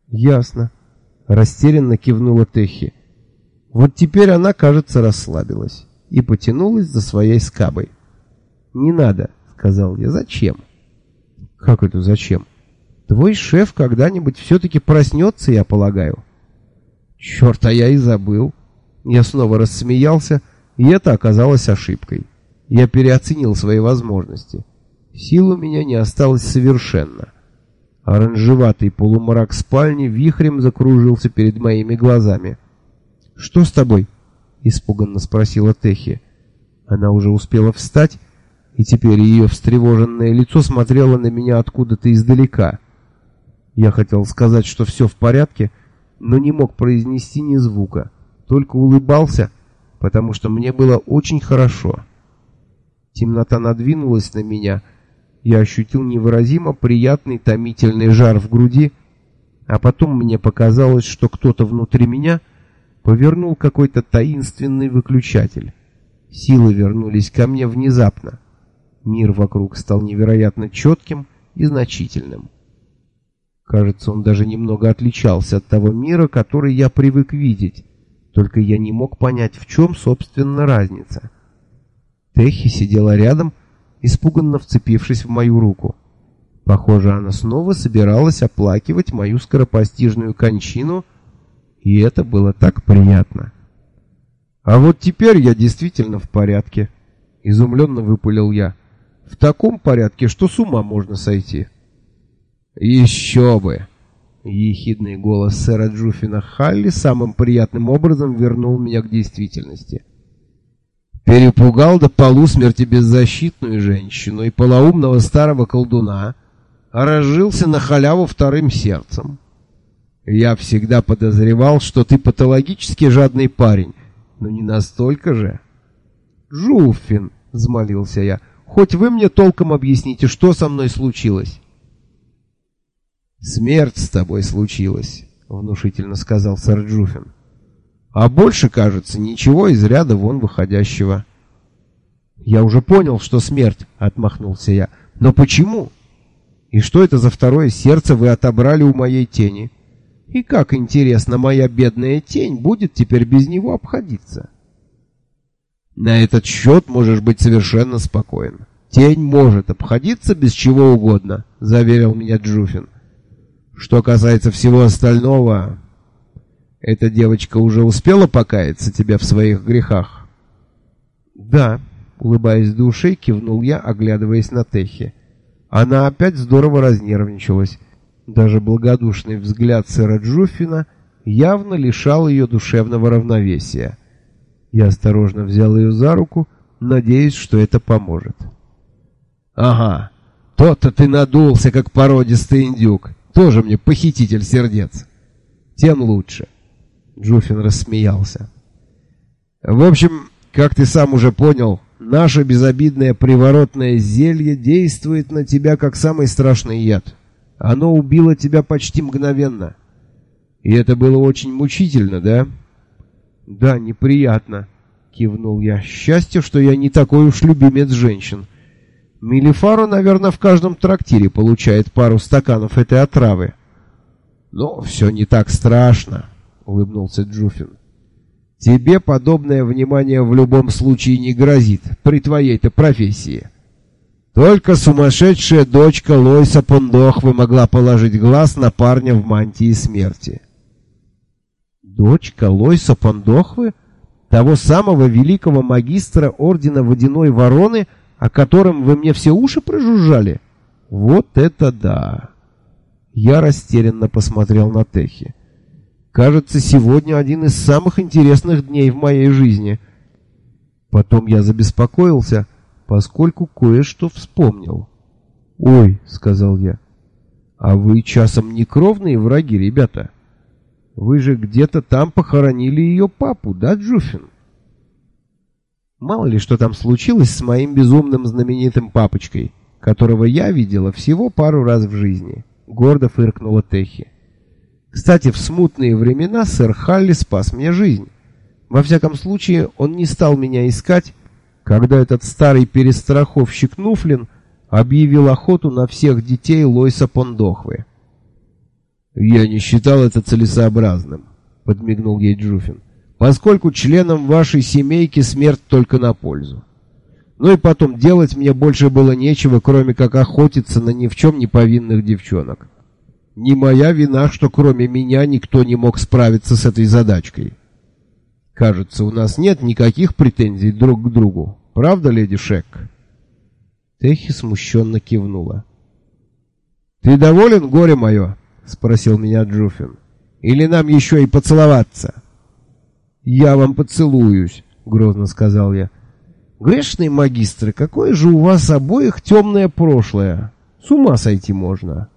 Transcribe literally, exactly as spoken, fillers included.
Ясно. Растерянно кивнула Техи. Вот теперь она, кажется, расслабилась и потянулась за своей скабой. «Не надо», — сказал я. «Зачем?» «Как это зачем? Твой шеф когда-нибудь все-таки проснется, я полагаю». «Черт, а я и забыл». Я снова рассмеялся, и это оказалось ошибкой. Я переоценил свои возможности. Сил у меня не осталось совершенно. Оранжеватый полумрак спальни вихрем закружился перед моими глазами. «Что с тобой?» — испуганно спросила Техи. Она уже успела встать, и теперь ее встревоженное лицо смотрело на меня откуда-то издалека. Я хотел сказать, что все в порядке, но не мог произнести ни звука, только улыбался, потому что мне было очень хорошо. Темнота надвинулась на меня, я ощутил невыразимо приятный томительный жар в груди, а потом мне показалось, что кто-то внутри меня повернул какой-то таинственный выключатель. Силы вернулись ко мне внезапно. Мир вокруг стал невероятно четким и значительным. Кажется, он даже немного отличался от того мира, который я привык видеть, только я не мог понять, в чем, собственно, разница. Техи сидела рядом, испуганно вцепившись в мою руку. Похоже, она снова собиралась оплакивать мою скоропостижную кончину, и это было так приятно. «А вот теперь я действительно в порядке», — изумленно выпалил я. «В таком порядке, что с ума можно сойти». «Еще бы!» Ехидный голос сэра Джуффина Халли самым приятным образом вернул меня к действительности. «Перепугал до полусмерти беззащитную женщину и полоумного старого колдуна, а разжился на халяву вторым сердцем. Я всегда подозревал, что ты патологически жадный парень, но не настолько же». «Джуффин», — взмолился я, — «хоть вы мне толком объясните, что со мной случилось». «Смерть с тобой случилась», — внушительно сказал сэр Джуффин. «А больше, кажется, ничего из ряда вон выходящего». «Я уже понял, что смерть», — отмахнулся я. «Но почему? И что это за второе сердце вы отобрали у моей тени? И как, интересно, моя бедная тень будет теперь без него обходиться?» «На этот счет можешь быть совершенно спокоен. Тень может обходиться без чего угодно», — заверил меня Джуффин. «Что касается всего остального, эта девочка уже успела покаяться тебе в своих грехах?» «Да», — улыбаясь до ушей, кивнул я, оглядываясь на Техи. Она опять здорово разнервничалась. Даже благодушный взгляд сэра Джуффина явно лишал ее душевного равновесия. Я осторожно взял ее за руку, надеясь, что это поможет. «Ага, то-то ты надулся, как породистый индюк. Тоже мне похититель сердец. Тем лучше». Джуффин рассмеялся. «В общем, как ты сам уже понял, наше безобидное приворотное зелье действует на тебя как самый страшный яд. Оно убило тебя почти мгновенно. И это было очень мучительно, да?» «Да, неприятно», — кивнул я. «Счастье, что я не такой уж любимец женщин. Мелифаро, наверное, в каждом трактире получает пару стаканов этой отравы». «Но все не так страшно», — улыбнулся Джуффин. «Тебе подобное внимание в любом случае не грозит при твоей-то профессии. Только сумасшедшая дочка Лойса Пондохвы могла положить глаз на парня в мантии смерти». «Дочка Лойса Пондохвы? Того самого великого магистра Ордена Водяной Вороны, о котором вы мне все уши прожужжали? Вот это да!» Я растерянно посмотрел на Техи. «Кажется, сегодня один из самых интересных дней в моей жизни». Потом я забеспокоился, поскольку кое-что вспомнил. «Ой», — сказал я, — «а вы часом не кровные враги, ребята? Вы же где-то там похоронили ее папу, да, Джуффин?» Мало ли что там случилось с моим безумным знаменитым папочкой, которого я видела всего пару раз в жизни. Гордо фыркнула Техи. «Кстати, в смутные времена сэр Халли спас мне жизнь. Во всяком случае, он не стал меня искать, когда этот старый перестраховщик Нуфлин объявил охоту на всех детей Лойса Пондохвы». «Я не считал это целесообразным», — подмигнул ей Джуфин, «поскольку членам вашей семейки смерть только на пользу. Ну и потом, делать мне больше было нечего, кроме как охотиться на ни в чем не повинных девчонок. Не моя вина, что кроме меня никто не мог справиться с этой задачкой. Кажется, у нас нет никаких претензий друг к другу. Правда, леди Шек?» Техи смущенно кивнула. «Ты доволен, горе мое?» — спросил меня Джуфин. «Или нам еще и поцеловаться?» «Я вам поцелуюсь», — грозно сказал я. «Грешные магистры, какое же у вас обоих темное прошлое! С ума сойти можно!»